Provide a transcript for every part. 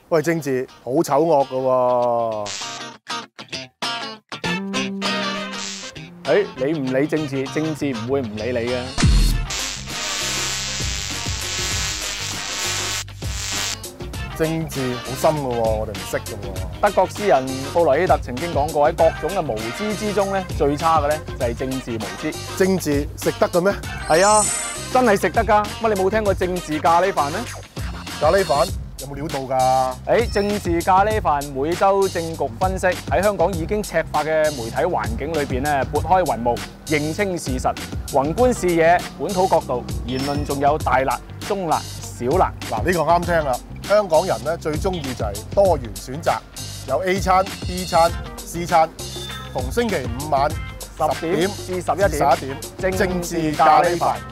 喂，政治好醜惡噶喎！你唔理政治，政治唔會唔理你嘅。政治好深噶喎，我哋唔識噶喎。德國詩人布萊希特曾經講過，喺各種嘅無知之中咧，最差嘅咧就係政治無知。政治食得嘅咩？係啊，真係食得㗎。乜你冇聽過政治咖喱飯咩？咖喱飯？有冇料到㗎？政治咖喱飯每週政局分析，喺香港已經赤化嘅媒體環境裏邊咧，撥開雲霧，認清事實，宏觀視野，本土角度，言論仲有大辣、中辣、小辣。嗱，呢個啱聽啦！香港人咧最中意就係多元選擇，有 A 餐、B 餐、C 餐。逢星期五晚10點至11點，政治咖喱飯。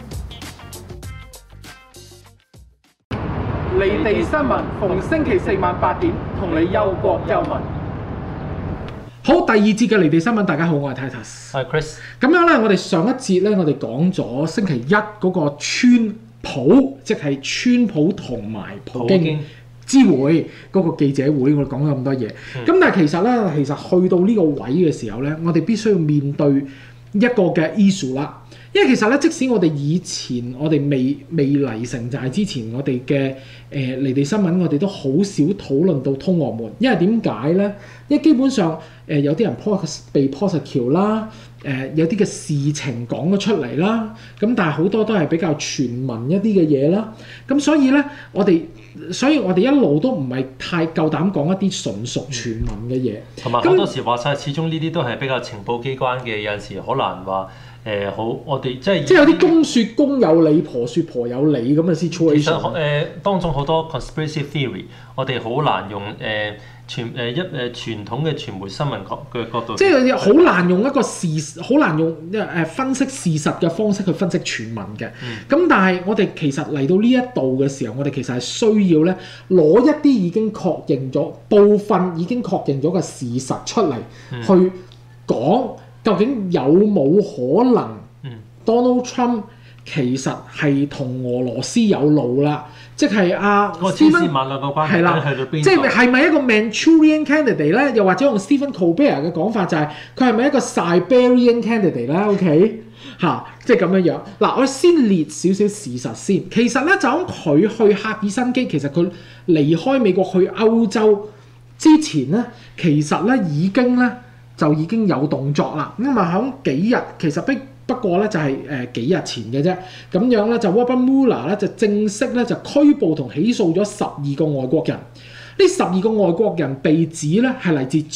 離地新聞逢星期四晚8點，同你憂國憂民。好，第二節嘅離地新聞，大家好，我係 Titus， 係 Chris。 咁樣咧，我哋上一節咧，我哋講咗星期一嗰個川普，即係川普同埋普京之會嗰個記者會，我哋講咗咁多嘢。咁但係其實咧，去到呢個位嘅時候咧，我哋必須要面對一個嘅 issue 啦。因為其實咧，即使我哋以前我哋未嚟成就係之前我哋嘅離地新聞，我哋都好少討論到通俄門。因為點解咧？因為基本上有啲人被 prosecute 啦，有啲嘅事情講咗出嚟啦，咁但係好多都係比較傳聞一啲嘅嘢啦。咁所以咧，我哋一路都唔係太夠膽講一啲純屬傳聞嘅嘢。 同埋好多時話晒，始終呢啲都係比較情報機關嘅，有陣時好難話。好，我哋即係有啲公説公有理，婆説婆有理咁嘅 situation。其實當中好多 conspiracy theory， 我哋好難用傳統嘅傳媒新聞嘅角度， 即係好難用一個好難用分析事實嘅方式去分析傳聞嘅。咁但係我哋其實嚟到呢一度嘅時候，我哋其實係需要咧攞一啲已經確認咗部分已經確認咗嘅事實出嚟去講。究竟有冇可能 Donald Trump 其實係同俄羅斯有路啦？即係千絲萬縷嘅關係啦， 即係咪一個 Manchurian candidate 咧？又或者用 Stephen Colbert 嘅講法就係佢係咪一個 Siberian candidate 咧 ？OK 即係咁樣樣。嗱，我先列少少事實先。其實咧，就咁佢去赫爾辛基，其實佢離開美國去歐洲之前咧，其實咧已經有動作啦，咁啊響幾日，其實不過咧就係幾日前嘅啫，咁樣咧就 Robert Mueller 咧就正式咧就拘捕同起訴咗12個外國人，呢12個外國人被指咧係嚟自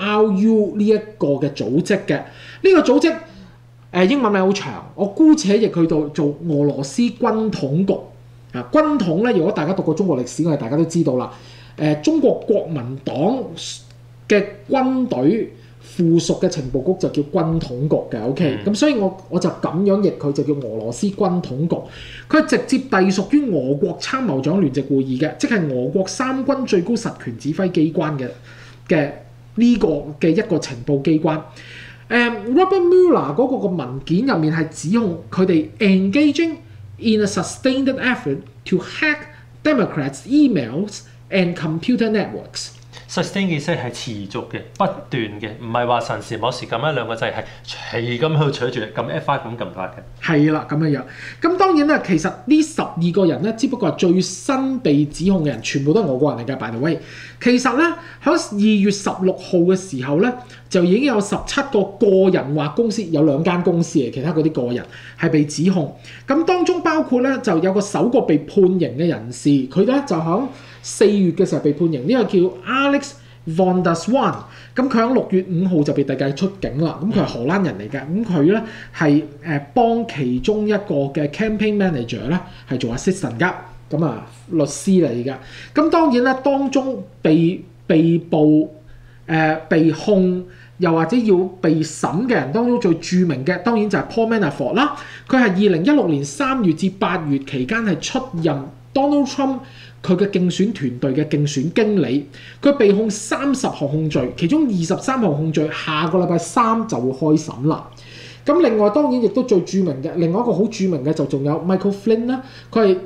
GRU 呢一個嘅組織嘅，呢個組織英文名好長，我姑且譯佢做俄羅斯軍統局啊，軍統咧如果大家讀過中國歷史，我哋大家都知道啦，中國國民黨嘅軍隊。附屬嘅情報局就叫軍統局嘅 ，OK，咁所以我就咁樣譯佢就叫俄羅斯軍統局，佢係直接隸屬於俄國參謀長聯席會議嘅，即係俄國三軍最高實權指揮機關嘅呢個嘅一個情報機關。Robert Mueller 嗰個文件入面係指控佢哋 engaging in a sustained effort to hack Democrats' emails and computer networks。 sustain 嘅意思係持續嘅、不斷嘅，唔係話神時某時撳一兩個掣，係係咁喺度取住撳 F5 咁撳法嘅。係啦，咁樣樣。咁當然啦，其實呢12個人咧，只不過係最新被指控嘅人，全部都係俄國人嚟嘅。By the way，其實咧喺2月16號嘅時候咧，就已經有17個個人或公司，有2間公司嘅，其他嗰啲個人係被指控。咁當中包括咧就有個首個被判刑嘅人士，佢咧就喺4月嘅時候被判刑，呢個叫 Alex von der Swan， 咁佢喺6月5號就被遞解出境啦。咁佢係荷蘭人嚟嘅，咁佢咧係幫其中一個嘅 campaign manager 咧係做 assistant 㗎，咁律師嚟嘅。咁當然咧，當中被捕、被控又或者要被審嘅人當中最著名嘅，當然就係 Paul Manafort 啦。佢係2016年3月至8月期間係出任 Donald Trump佢嘅競選團隊嘅競選經理，佢被控30項控罪，其中23項控罪下個禮拜3就會開審啦。咁另外當然亦都最著名嘅，另外一個好著名嘅就仲有 Michael Flynn 啦，佢係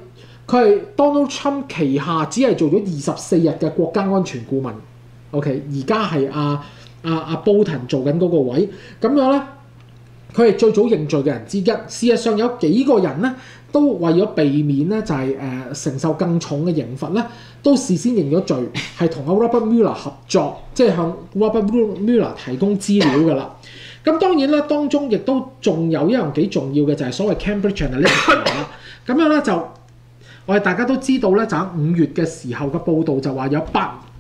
佢係 Donald Trump 旗下只係做咗24日嘅國家安全顧問。OK， 而家係阿 Bolton 做緊嗰個位，咁樣咧，佢係最早認罪嘅人之一。事實上有幾個人咧，都為咗避免咧就係承受更重嘅刑罰咧，都事先認咗罪，係同阿 Robert Mueller 合作，即係向 Robert Mueller 提供資料㗎啦。咁當然啦，當中亦都仲有一樣幾重要嘅就係所謂 Cambridge Analytica 啦。咁樣咧就我哋大家都知道咧，就喺5月嘅時候嘅報導就話有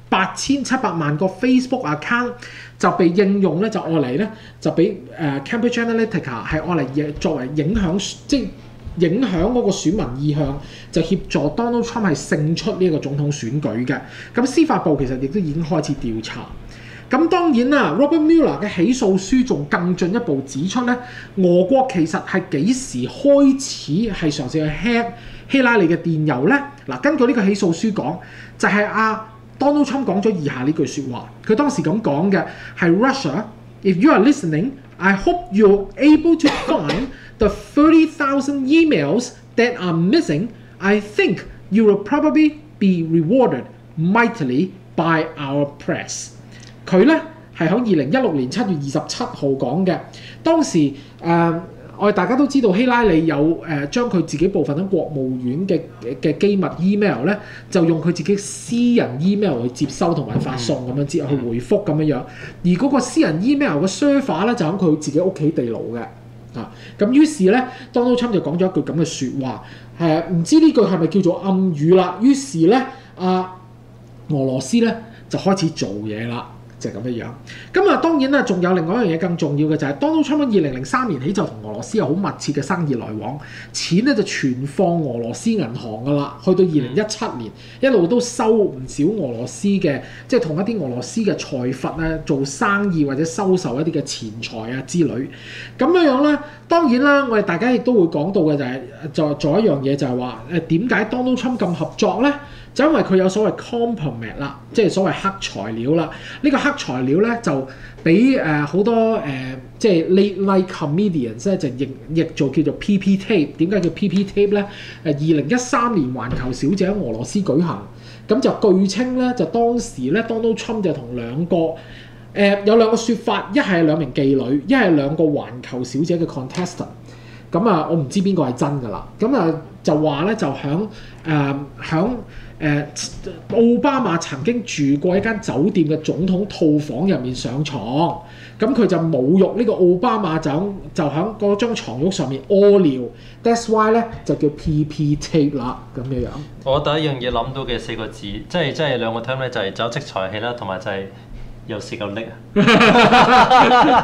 8700萬個 Facebook account 就被應用咧，就愛嚟咧就俾Cambridge Analytica 係愛嚟作為影響，即係影響嗰個選民意向，就協助 Donald Trump 係勝出呢一個總統選舉嘅。咁司法部其實亦都已經開始調查。咁當然啦 ，Robert Mueller 嘅起訴書仲更進一步指出咧，俄國其實係幾時開始係嘗試去 hack 希拉里嘅電郵咧？嗱，根據呢個起訴書講，就係Donald Trump 講咗以下呢句説話，佢當時咁講嘅係 Russia，if you are listening, I hope you're able to find the 30,000 emails that are missing. I think you will probably be rewarded mightily by our press。佢咧係喺2016年7月27號講嘅，當時我哋大家都知道希拉里有將佢自己部分喺國務院嘅機密 email 咧，就用佢自己私人 email 去接收同埋發送咁樣，接去回覆咁樣。而嗰個私人 email 嘅 server 咧就喺佢自己屋企地牢嘅。咁於是咧 Donald Trump 就講咗一句咁嘅説話，唔知呢句係咪叫做暗語啦？於是咧俄羅斯咧就開始做嘢啦。就係咁嘅樣。咁當然啦，仲有另外一樣嘢更重要嘅就係 Donald Trump 喺2003年起就同俄羅斯有好密切嘅生意來往，錢咧就存放俄羅斯銀行㗎啦。去到2017年，一路都收唔少俄羅斯嘅，即係同一啲俄羅斯嘅財閥咧做生意或者收受一啲嘅錢財啊之類。咁樣咧，當然啦，我哋大家亦都會講到嘅就係做一樣嘢，就係話點解 Donald Trump 咁合作咧？就因為佢有所謂 compromise 啦，即係所謂黑材料啦。呢個黑材料咧就俾好多即係 late night comedians 咧就譯做叫做 PP tape。點解叫 PP tape 咧？2013年環球小姐喺俄羅斯舉行，咁就據稱咧就當時咧 Donald Trump 就同兩個有兩個説法，一係兩名妓女，一係兩個環球小姐嘅 contestant。咁我唔知邊個係真㗎啦。咁就話咧就響奧巴馬曾經住過一間酒店嘅總統套房入面上床，咁佢就侮辱呢個奧巴馬就喺嗰張床褥上面屙尿 ，that's why 咧就叫 PP tape 啦咁樣。 我第一樣嘢諗到嘅4個字，即係兩個 term 咧，就係酒即財氣啦，同埋就係又食又叻啊！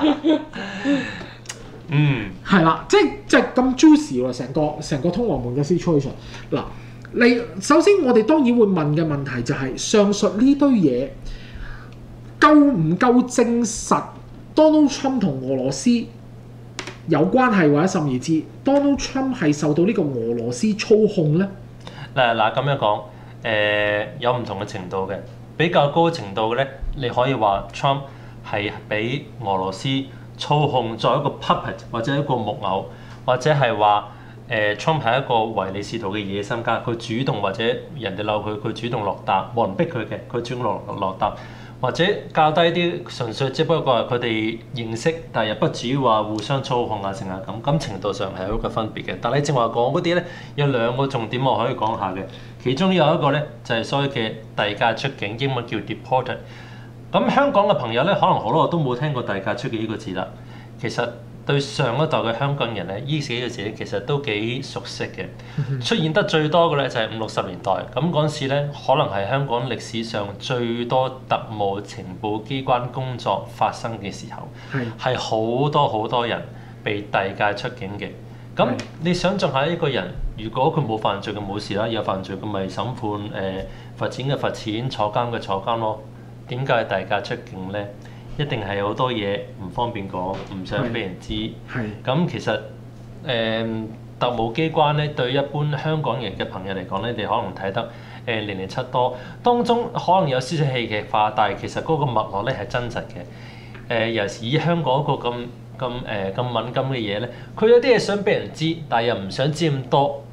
係啦，即係咁 juicy 喎，成個通俄門嘅 situation 嗱。首先我哋當然會問嘅問題就係、上述呢堆嘢夠唔夠證實 Donald Trump 同俄羅斯有關係，或者甚而至 Donald Trump 係受到呢個俄羅斯操控咧？ 嗱咁樣講，有唔同嘅程度嘅，比較高程度嘅咧，你可以話 Trump 係俾俄羅斯操控作為一個 puppet 或者一個木偶，或者係話Trump 係一個唯利是圖嘅野心家，佢主動或者人哋鬧佢，佢主動落搭，冇人逼佢嘅，佢主動落搭，或者較低啲純粹只不過係佢哋認識，但係又不至於話互相操控啊，成啊咁程度上係有一個分別嘅。但係你正話講嗰啲咧，有兩個重點我可以講下嘅，其中有一個咧就係所謂嘅遞解出境，英文叫 deported。咁香港嘅朋友咧，可能好多都冇聽過遞解出境呢個字啦。其實對上一代嘅香港人咧，呢幾個字咧其實都幾熟悉嘅。出現得最多嘅咧就係50、60年代，咁嗰陣時咧可能係香港歷史上最多特務情報機關工作發生嘅時候，係好多人被遞解出境嘅。咁你想象下一個人，如果佢冇犯罪嘅冇事啦，有犯罪咁咪審判，罰錢嘅罰錢，坐監嘅坐監咯。點解遞解出境咧？一定係好多嘢唔方便講，唔想俾人知。咁其實特務機關咧，對一般香港人嘅朋友嚟講咧，你可能睇得零零七多，當中可能有少少戲劇化，但係其實嗰個脈絡咧係真實嘅。尤其是以香港一個咁敏感嘅嘢咧，佢有啲嘢想俾人知，但係又唔想知咁多。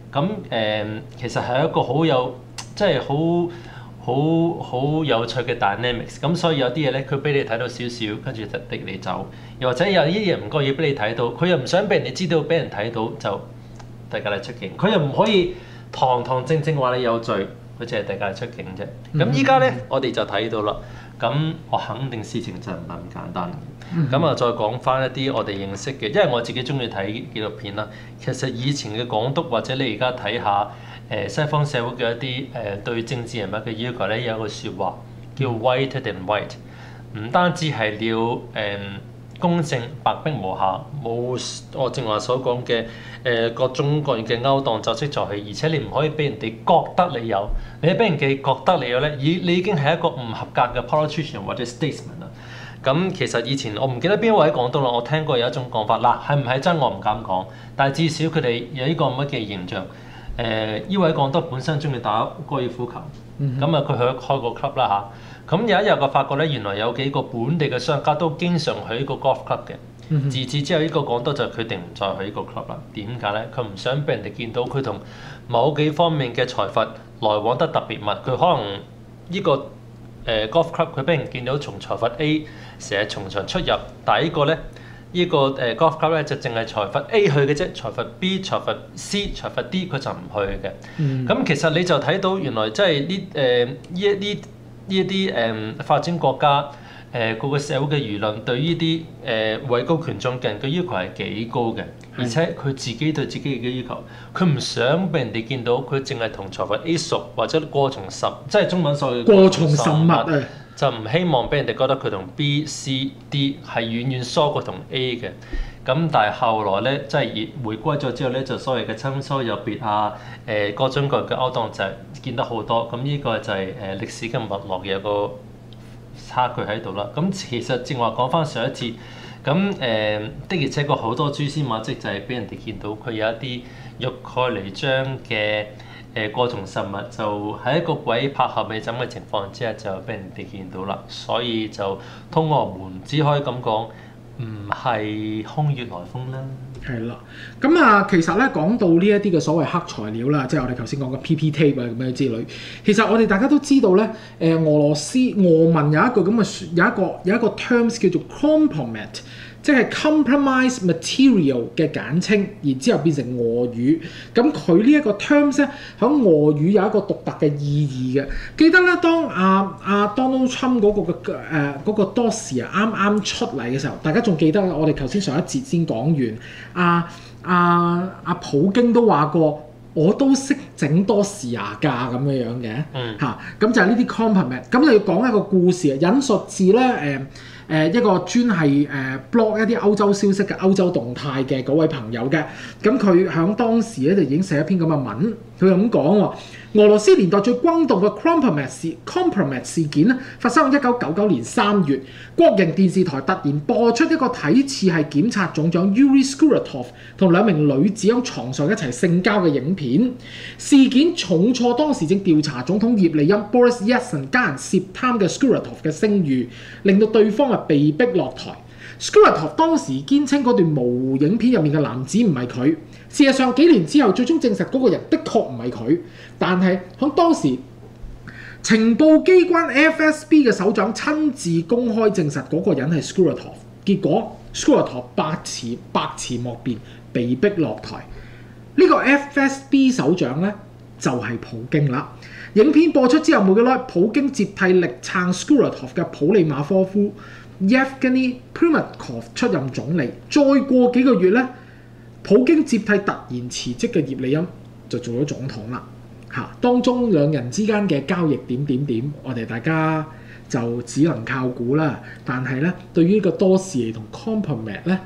咁其實係一個好有即係好有趣嘅 dynamics。咁所以有啲嘢咧，佢俾你睇到少少，跟住就滴你走；又或者有啲嘢唔覺意俾你睇到，佢又唔想俾人哋知道，俾人睇到就大家嚟出境。佢又唔可以堂堂正正話你有罪，佢淨係大家嚟出境啫。咁依家咧，我哋就睇到啦。咁我肯定事情就唔係咁簡單。咁啊，再講翻一啲我哋認識嘅，因為我自己中意睇紀錄片啦。其實以前嘅港督或者你而家睇下西方社會嘅一啲對政治人物嘅要求咧，有一個説話叫 whiter than white， 唔單止係要公正白璧無瑕，冇我正話所講嘅各種各樣嘅勾當就跡在起，而且你唔可以俾人哋覺得你有，你俾人哋覺得你有咧，你已經係一個唔合格嘅 politician 或者 statesman 啦。咁其實以前我唔記得邊一位講到啦，我聽過有一種講法嗱，係唔係真我唔敢講，但係至少佢哋有呢個咁嘅形象。呢位港督本身中意打高爾夫球，咁啊佢去開個 club 啦嚇。咁有一日我發覺咧，原來有幾個本地嘅商家都經常去呢個 golf club 嘅。自此之後，呢個港督就決定唔再去呢個 club 啦。點解咧？佢唔想俾人哋見到佢同某幾方面嘅財閥來往得特別密。佢可能呢個golf club 佢俾人見到從財閥 A 成日從長出入，但係呢個咧。呢個golf club 咧就淨係財閥 A 去嘅啫，財閥 B、財閥 C、財閥 D 佢就唔去嘅。咁其實你就睇到原來即係呢一啲發展國家個個社會嘅輿論對呢啲位高權重嘅人嘅要求係幾高嘅，而且佢自己對自己嘅要求，佢唔想俾人哋見到佢淨係同財閥 A 熟或者過從甚，即係中文所謂過從甚密啊。 就唔希望俾人哋覺得佢同 B、C、D 係遠遠疏過同 A 嘅。咁但係後來咧，即係回歸咗之後咧，就所謂嘅親疏有別啊，各種各樣嘅勾當就係見得好多。咁呢個就係歷史嘅脈絡嘅有個差距喺度啦。咁其實正話講翻上一節，咁的而且確好多蛛絲馬跡就係俾人哋見到佢有一啲欲蓋彌彰嘅。過從甚密，就喺一個鬼拍後尾枕嘅情況之下，就俾人哋見到啦。所以就通俄門只可以咁講，唔係空穴來風啦。 係啦，咁啊，其實咧講到呢一啲嘅所謂黑材料啦，即係我哋頭先講嘅 PP tape 啊咁樣之類，其實我哋大家都知道咧，俄文有一個咁嘅有一個 terms 叫做 compromise。即係 compromise material 嘅簡稱，然之後變成俄語。咁佢呢一個 terms 咧，喺俄語有一個獨特嘅意義嘅。記得咧，當Donald Trump 嗰個 dossier 啱啱出嚟嘅時候，大家仲記得我哋頭先上一節先講完，普京都話過，我都識整dossier㗎咁樣嘅嚇。咁就係呢啲 compromise。咁就要講一個故事，引述自咧一個專係blog 一啲歐洲消息嘅歐洲動態嘅嗰位朋友嘅，咁佢喺當時咧就已經寫一篇咁嘅文，佢咁講喎。俄羅斯年代最轟動嘅 compromise 事件咧，發生喺1999年3月，國營電視台突然播出一個睇似係檢察總長 Yuri Skuratov 同兩名女子喺床上一齊性交嘅影片。事件重挫當時正調查總統葉利欽 Boris Yeltsin 家人涉貪嘅 Skuratov 嘅聲譽，令到對方被逼落台。Skuratov 當時堅稱嗰段模糊影片入面嘅男子唔係佢。事實上幾年之後，最終證實嗰個人的確唔係佢，但係喺當時情報機關 FSB 嘅首長親自公開證實嗰個人係 Skuratov， 結果 Skuratov 百詞莫辯，被逼落台。呢個 FSB 首長咧就係普京啦。影片播出之後冇幾耐，普京接替力撐 Skuratov 嘅普利馬科夫 Yevgeny Primakov 出任總理。再過幾個月咧，普京接替突然辭職嘅葉利欽就做咗總統啦。當中兩人之間嘅交易點，我哋大家就只能靠估啦。但係咧，對於呢個多士尼同 compromise 咧，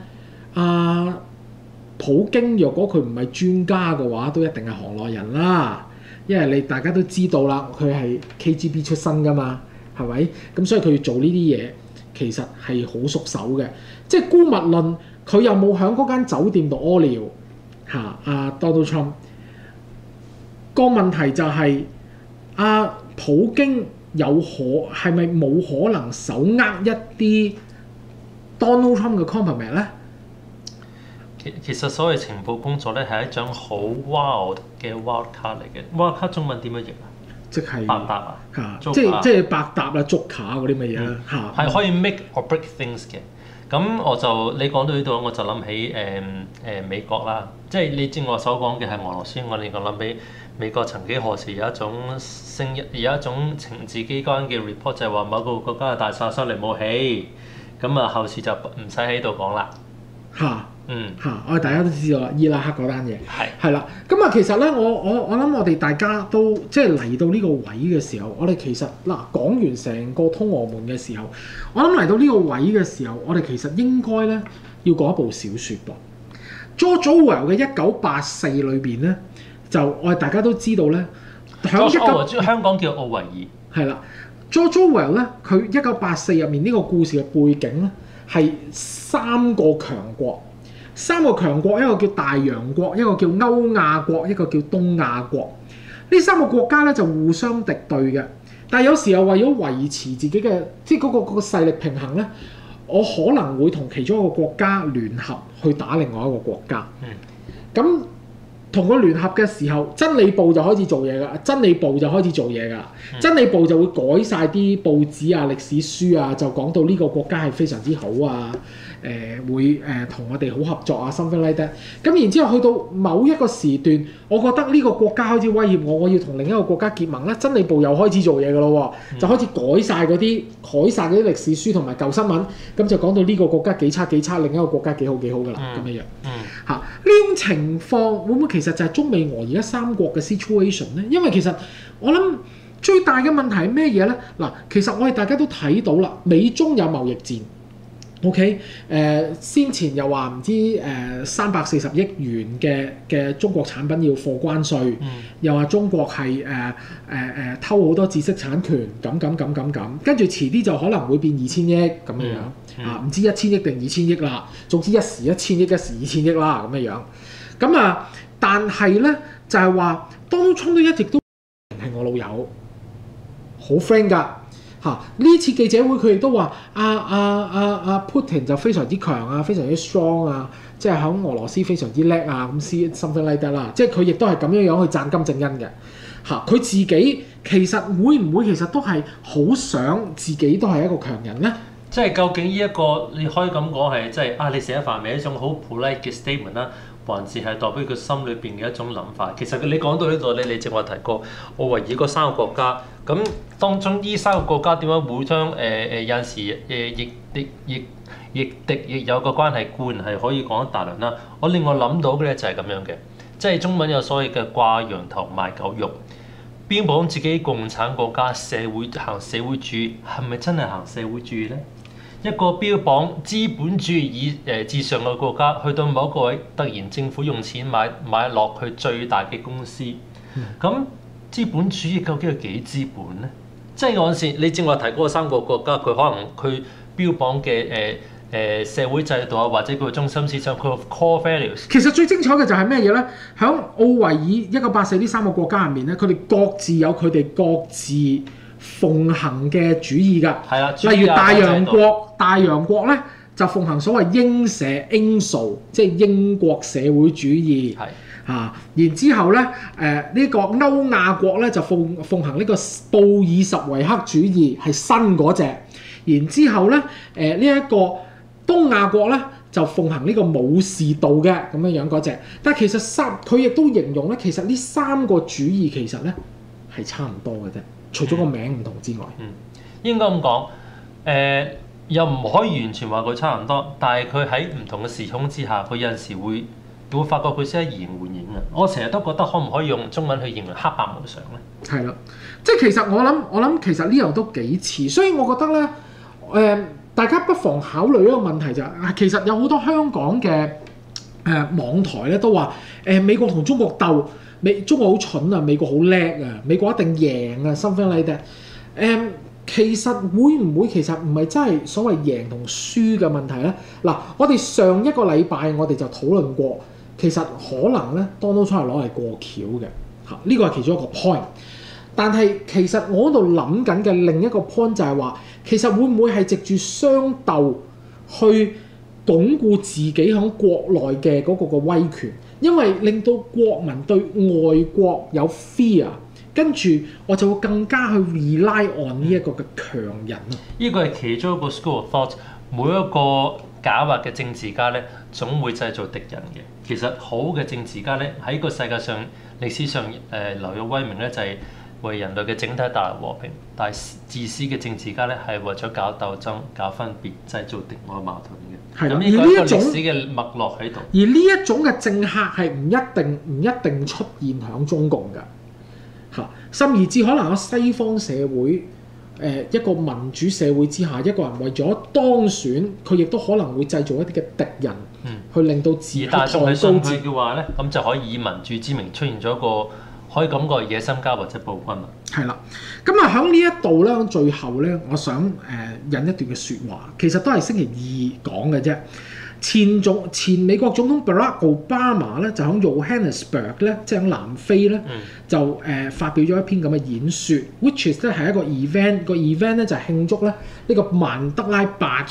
普京若果佢唔係專家嘅話，都一定係行內人啦。因為大家都知道啦，佢係 KGB 出身噶嘛，係咪？咁所以佢要做呢啲嘢，其實係好熟手嘅。即係姑勿論佢有冇喺嗰間酒店度屙尿Donald Trump 個問題就係普京係咪冇可能手握一啲 Donald Trump 嘅 compromise 咧？ 其實所謂情報工作咧係一種好 wild 嘅 wild card 嚟嘅。wild card 中文點樣譯啊？ 即係百搭啊！ 即係百搭啦、捉卡嗰啲乜嘢啦嚇。 係可以 make or break things 嘅。咁你講到呢度，我就諗起美國啦，即係你正我所講嘅係俄羅斯，我諗起美國曾幾何時有一種情治機關嘅 report 就係話某個國家嘅大殺傷力武器，咁啊後事就唔使喺度講啦。 我哋大家都知道啦，伊拉克嗰單嘢係啦。咁啊，其實咧，我諗我哋大家都即係嚟到呢個位嘅時候，我哋其實講完成個通俄門嘅時候，我諗嚟到呢個位嘅時候，我哋其實應該咧要講一部小説噃。George Orwell 嘅1984裏邊咧，就我哋大家都知道咧， 香港叫奧維爾係啦。George Orwell 咧，佢1984入面呢個故事嘅背景咧係三個強國。三個強國，一個叫大洋國，一個叫歐亞國，一個叫東亞國。呢三個國家咧就互相敵對嘅，但係有時候為咗維持自己嘅即係嗰個勢力平衡咧，我可能會同其中一個國家聯合去打另外一個國家。咁同佢聯合嘅時候，真理部就開始做嘢㗎。真理部就會改晒啲報紙啊、歷史書啊，就講到呢個國家係非常之好啊。會同我哋好合作啊 something like that。咁然之後去到某一個時段，我覺得呢個國家開始威脅我，我要同另一個國家結盟咧，真理部又開始做嘢㗎咯喎，就開始改晒嗰啲歷史書同埋舊新聞，咁就講到呢個國家幾差，另一個國家幾好㗎啦，咁樣樣。呢種情況會唔會其實就係中美俄而家三國嘅 situation 咧？因為其實我諗最大嘅問題係咩嘢咧？嗱，其實我哋大家都睇到啦，美中有貿易戰。OK， 先前又話唔知340億元嘅中國產品要貨關稅，又話中國係偷好多知識產權，咁，跟住遲啲就可能會變2000億咁樣唔知1000億定2000億啦，總之一時1000億，一時2000億啦咁樣。咁但係咧就係話 Donald Trump 都一直都係我老友，好 friend 㗎。呢次記者會佢亦都話Putin 就非常之強啊，非常之 strong 啊，即係喺俄羅斯非常之叻啊，咁 something like that 啦，即係佢亦都係咁樣去讚金正恩嘅。佢自己其實會唔會其實都係好想自己都係一個強人咧？ 即係究竟呢一個你可以咁講係即係你食咗飯未一種好 polite 嘅 statement 啦，還是係代表佢心裏邊嘅一種諗法？其實你講到呢度咧，你正話提過奧維爾嗰三個國家，咁當中呢三個國家點樣互相有陣時亦敵亦友嘅關係固然係可以講一大輪啦。我另外諗到嘅咧就係咁樣嘅，即係中文有所謂嘅掛羊頭賣狗肉，標榜自己共產國家行社會主義，係咪真係行社會主義咧？一個標榜資本主義至上嘅國家，去到某一個位，突然政府用錢買落去最大嘅公司，咁資本主義究竟係幾資本咧？即係有陣時，你正話提嗰三個國家，佢可能佢標榜嘅社會制度啊，或者佢嘅中心思想，佢嘅 core values。其實最精彩嘅就係咩嘢咧？喺奧維爾1984呢三個國家入面咧，佢哋各自有佢哋各自奉行嘅主義㗎，例如大洋國咧就奉行所謂英社 Anglo， 即係英國社會主義。然之後咧呢個歐亞國咧就奉行呢個布爾什維克主義，係新嗰隻。然之後咧呢一個東亞國咧就奉行呢個武士道嘅咁樣嗰隻。但係其實佢亦都形容咧，其實呢三個主義其實咧係差唔多嘅啫。除咗個名唔同之外， 應該咁講，又唔可以完全話佢差唔多，但係佢喺唔同嘅時空之下，佢有陣時會發覺佢識得移形換影啊！我成日都覺得可唔可以用中文去形容黑白無常咧？ 係啦，即係其實我諗其實呢樣都幾似，所以我覺得咧，大家不妨考慮一個問題就係，其實有好多香港嘅網台咧都話，美國同中國鬥。中國好蠢啊，美國好叻啊，美國一定贏啊 something like that。其實會唔會其實唔係真係所謂贏同輸嘅問題咧？嗱，我哋上一個禮拜我哋就討論過，其實可能咧 Donald Trump 係攞嚟過橋嘅，呢個係其中一個 point。但係其實我喺度諗緊嘅另一個 point 就係話，其實會唔會係藉住相鬥去鞏固自己喺國內嘅嗰個威權，因為令到國民對外國有 fear， 跟住我就會更加去 rely on 呢一個嘅強人啊。 呢個係其中一個 school of thought， 每一個狡猾嘅政治家咧，總會製造敵人嘅。其實好嘅政治家咧，喺個世界上歷史上留有威名咧，就係為人類嘅整體帶來和平。但係自私嘅政治家咧，係為咗搞鬥爭、搞分別、製造敵我矛盾嘅。 係啦， 咁呢個係歷史嘅脈絡喺度。 而呢一種嘅政客係唔一定出現喺中共㗎嚇，甚至可能喺西方社會。一個民主社會之下，一個人為咗當選，佢亦都可能會製造一啲嘅敵人，去令到自己抬高自己。而大眾係信佢嘅話咧，咁就可以以民主之名出現咗一個可以講個野心家或者暴君啦。係啦，咁啊喺呢一度咧，最後咧，我想引一段嘅説話，其實都係星期二講嘅啫。前美國總統 Barack Obama 咧就喺 Johannesburg 咧，即係喺南非咧，就發表咗一篇咁嘅演說 ，which is 咧係一個 event， 個 event 咧就係慶祝咧呢個曼德拉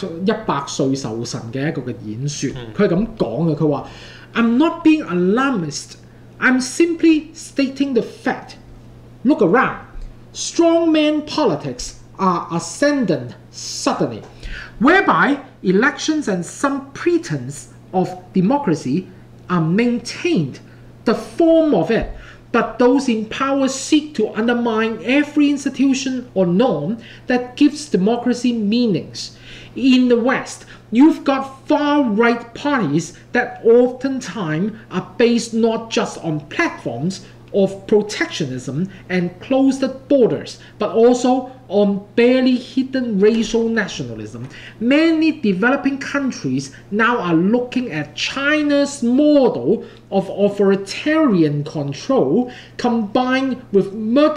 100歲壽辰嘅一個嘅演說。佢係咁講嘅，佢話 I'm not being alarmist, I'm simply stating the fact. Look around, strongman politics are ascendant suddenly, whereby elections and some pretense of democracy are maintained, the form of it, but those in power seek to undermine every institution or norm that gives democracy meanings. In the West, you've got far-right parties that oftentimes are based not just on platforms of protectionism and closed borders, but also on barely hidden racial nationalism. Many developing countries now are looking at China's model of authoritarian control combined with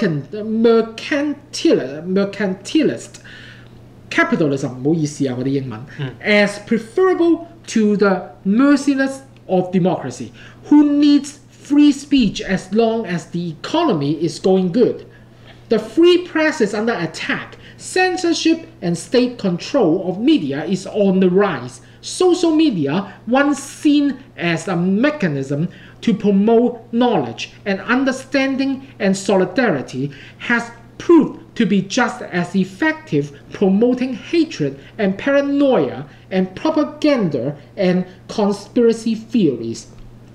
mercantilist capitalism, 唔好意思啊，我啲英文 as preferable to the merciless of democracy, who needs free speech as long as the economy is going good. The free press is under attack. Censorship and state control of media is on the rise. Social media, once seen as a mechanism to promote knowledge and understanding and solidarity, has proved to be just as effective promoting hatred and paranoia and propaganda and conspiracy theories.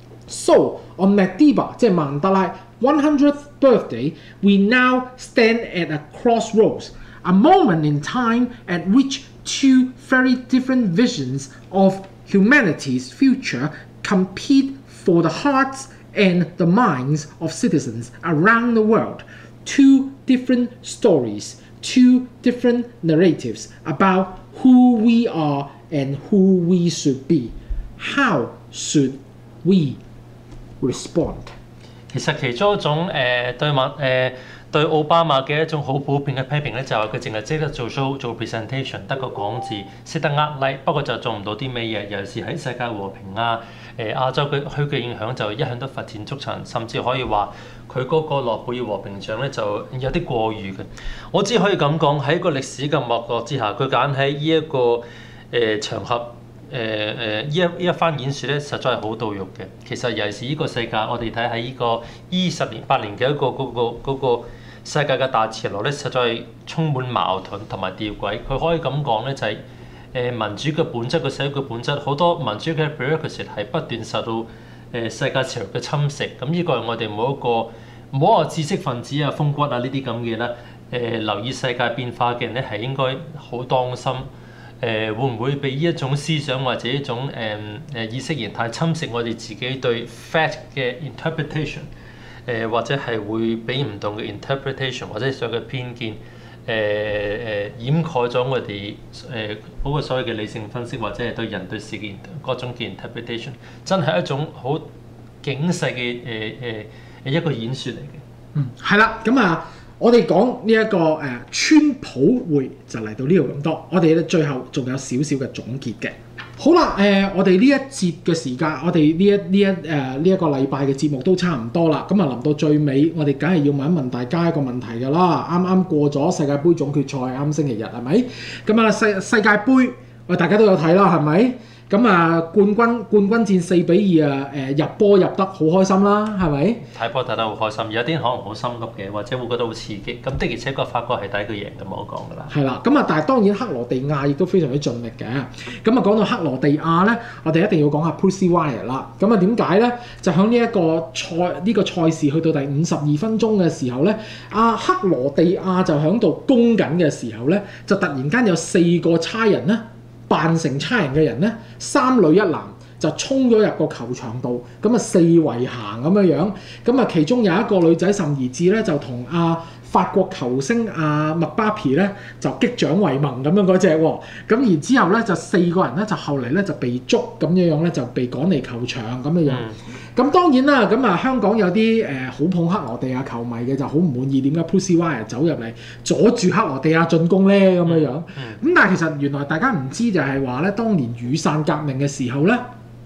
So, on Madiba, 即係曼德拉 100th birthday, we now stand at a crossroads, a moment in time at which two very different visions of humanity's future compete for the hearts and the minds of citizens around the world. Two different stories, two different narratives about who we are and who we should be. How should we respond？ 其實其中一種對奧巴馬嘅一種好普遍嘅批評咧，就係佢淨係識得做 show 做 presentation， 得個講字，識得like， 不過就做唔到啲咩嘢。尤其是喺世界和平啊、亞洲嘅區嘅影響就一向都發展足塵，甚至可以話佢嗰個諾貝爾和平獎咧就有啲過譽嘅。我只可以咁講，喺個歷史嘅脈絡之下，佢揀喺呢一個場合。呢一番演説咧，實在係好到肉嘅。其實尤其是呢個世界，我哋睇喺呢個20年8年嘅一個嗰個世界嘅大潮流咧，實在係充滿矛盾同埋吊詭。佢可以咁講咧，就係民主嘅本質，個社會嘅本質，好多民主嘅 bureaucracy 係不斷受到世界潮流嘅侵蝕。咁呢個係我哋每一個唔好話知識分子啊、風骨啊呢啲咁嘅啦，留意世界變化嘅人咧係應該好當心。會唔會被呢一種思想或者一種意識形態侵蝕我哋自己對 fact 嘅 interpretation，或者係會俾唔同嘅 interpretation 或者上嘅偏見掩蓋咗我哋嗰個所謂嘅理性分析，或者係對人對事嘅各種嘅 interpretation， 真係一種好警世嘅一個演説嚟嘅。係啦，咁啊。我哋講呢一個川普會就嚟到呢度咁多，我哋咧最後仲有少少嘅總結嘅。好啦，我哋呢一節嘅時間，我哋呢一個禮拜嘅節目都差唔多啦。咁啊，臨到最尾，我哋梗係要問一問大家一個問題㗎啦。啱啱過咗世界盃總決賽，啱星期日係咪？咁啊，世界盃大家都有睇啦，係咪？ 咁啊冠軍戰4-2啊入波入得好開心啦，係咪？ 睇波睇得好開心，有啲可能好心急嘅，或者會覺得好刺激。咁的而且確法國係第一個贏咁我講㗎啦。 係啦，咁啊但係當然克羅地亞亦都非常之盡力嘅。咁啊講到克羅地亞咧，我哋一定要講下 Pussy Riot 啦。咁啊點解咧？就喺呢一個賽事去到第52分鐘嘅時候咧，克羅地亞就喺度攻緊嘅時候咧，就突然間有4個差人咧，扮成差人嘅人咧，3女1男就衝咗入個球場度，咁啊4圍行咁樣，咁啊其中有一個女仔甚而至咧就同法國球星麥巴皮咧就擊掌為盟咁樣嗰隻喎，咁然之後咧就4個人咧就後嚟咧就被捉咁樣咧就被趕離球場咁樣。咁當然啦，咁香港有啲好捧克羅地亞球迷嘅就好唔滿意，點解 Pussy Riot 走入嚟阻住克羅地亞進攻咧咁樣？咁但係其實原來大家唔知就係話咧，當年雨傘革命嘅時候咧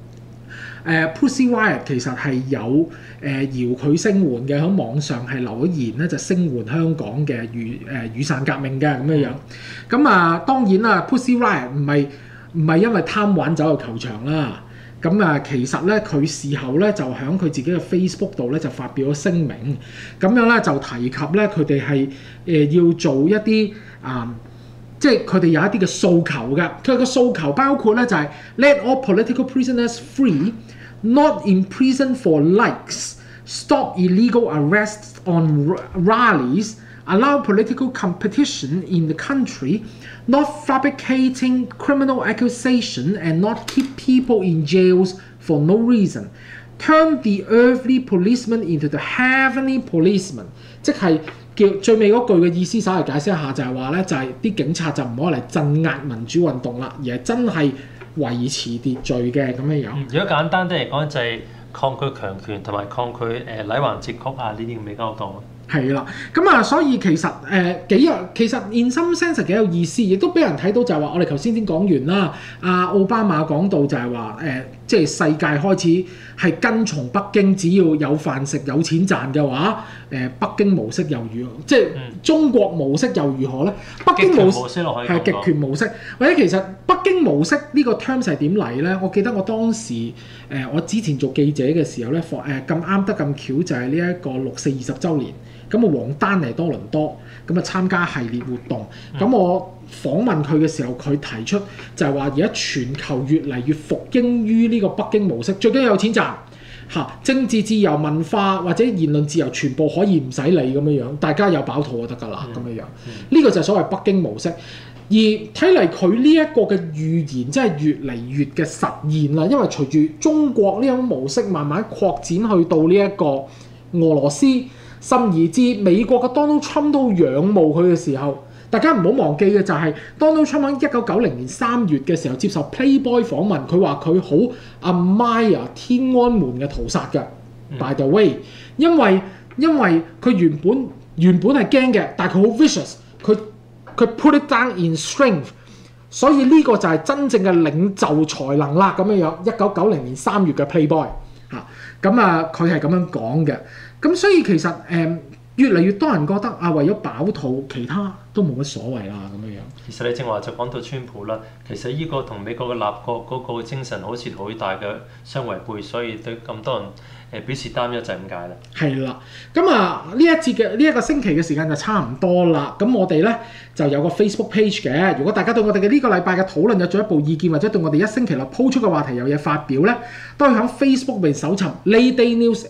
，Pussy Riot 其實係有搖佢聲援嘅，喺網上係留咗言咧就聲援香港嘅雨傘革命嘅咁樣。咁當然啦 ，Pussy Riot 唔係因為貪玩走入球場啦。咁其實咧，佢事後咧就喺佢自己嘅 Facebook 度咧就發表咗聲明，咁樣咧就提及咧佢哋係要做一啲即係佢哋有一啲嘅訴求嘅。佢嘅訴求包括咧就係 Let all political prisoners free, not in prison for likes, stop illegal arrests on rallies, allow political competition in the country, not fabricating criminal accusation and not keep people in jails for no reason. Turn the earthly policeman into the heavenly policeman。即係叫最尾嗰句嘅意思，稍為解釋一下，就係話咧，就係啲警察就唔可以嚟鎮壓民主運動啦，而係真係維持秩序嘅咁樣樣。 如果簡單啲嚟講，就係抗拒強權同埋抗拒禮橫節曲呢啲咁嘅勾當。 係啦，咁所以其實其實 in some sense 幾有意思，亦都俾人睇到就係話，我哋頭先講完啦，奧巴馬講到就係話即係世界開始係跟從北京，只要有飯食、有錢賺嘅話，北京模式又如何？即係中國模式又如何咧？北京模式係極權模式，或者其實北京模式呢個 terms 係點嚟咧？我記得我當時我之前做記者嘅時候咧，咁啱得咁巧就係呢一個6·4·20週年。咁黃丹嚟多倫多，咁參加系列活動。咁我訪問佢嘅時候，佢提出就係話，而家全球越嚟越服膺於呢個北京模式，最緊要有錢賺政治自由、文化或者言論自由，全部可以唔使理咁樣，大家有飽肚就得㗎啦咁樣。呢個就係所謂北京模式。而睇嚟佢呢一個嘅預言真係越嚟越嘅實現啦，因為隨住中國呢種模式慢慢擴展去到呢一個俄羅斯。甚而至美國嘅 Donald Trump 都仰慕佢嘅時候，大家唔好忘記嘅就係 Donald Trump 喺1990年3月嘅時候接受 Playboy 訪問，佢話佢好 admire 天安門嘅屠殺嘅。By the way， 因為佢原本係驚嘅，但係佢好 vicious，佢 put it down in strength， 所以呢個就係真正嘅領袖才能啦咁樣。1990年3月嘅 Playboy 佢係咁樣講嘅。咁所以其實越嚟越多人覺得為咗飽肚，其他都冇乜所謂啦咁樣。 其實你正話就講到川普啦，其實呢個同美國嘅立國嗰個精神好似好大嘅相違背，所以對咁多人表示擔憂就係咁解啦。 係啦，咁呢一節嘅呢一個星期嘅時間就差唔多啦。咁我哋咧就有個 Facebook page 嘅。如果大家對我哋嘅呢個禮拜嘅討論有進一步意見，或者對我哋一星期內鋪出嘅話題有嘢發表咧，都可以喺 Facebook 入邊搜尋 Layday News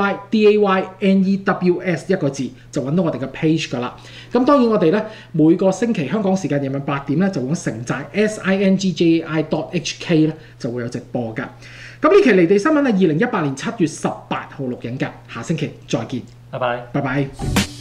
LAYDAYNEWS 一個字，就揾到我哋嘅 page 噶啦。咁當然我哋咧每個星期香港時間夜晚8點咧就會喺城寨 SINGJAI.HK 咧就會有直播噶。咁呢期離地新聞係2018年7月18號錄影㗎，下星期再見， 拜拜。 拜拜。